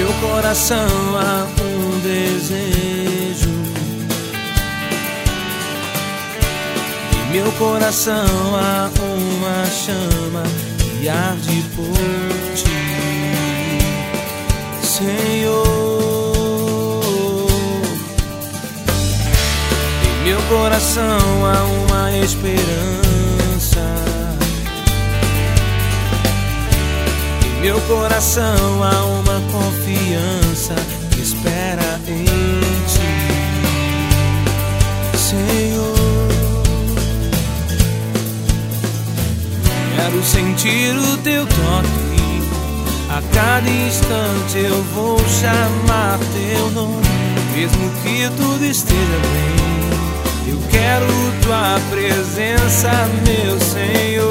meu coração há um desejo, em meu coração há uma chama que arde por ti, Senhor. Em meu coração há uma esperança, em meu coração há uma confiança que espera em ti, Senhor. Quero sentir o teu toque, a cada instante eu vou chamar teu nome, mesmo que tudo esteja bem. Eu quero tua presença, meu Senhor.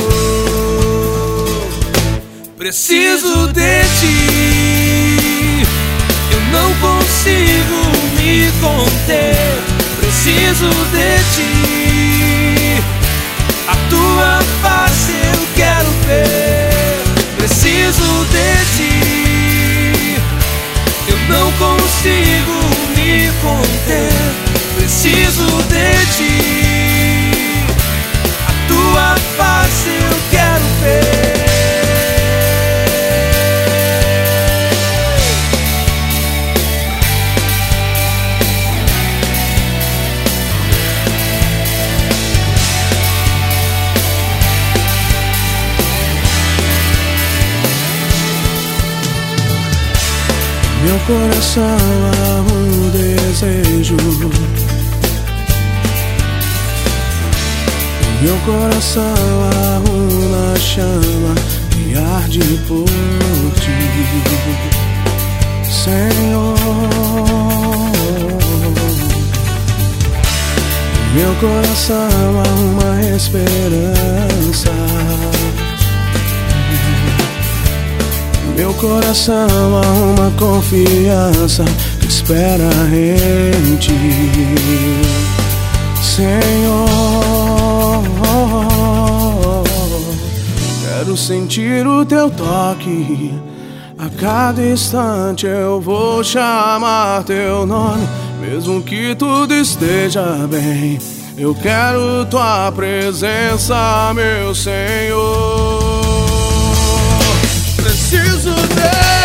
Preciso de ti, eu não consigo me conter. Preciso de ti, a tua face eu quero ver. Preciso de ti, eu não consigo me conter. Preciso de ti, a tua face eu quero ver. Meu coração há um desejo, meu coração há uma chama que arde por ti, Senhor. Meu coração há uma esperança, meu coração há uma confiança que espera em ti, Senhor. Quero sentir o teu toque, a cada instante eu vou chamar teu nome, mesmo que tudo esteja bem. Eu quero tua presença, meu Senhor. Preciso de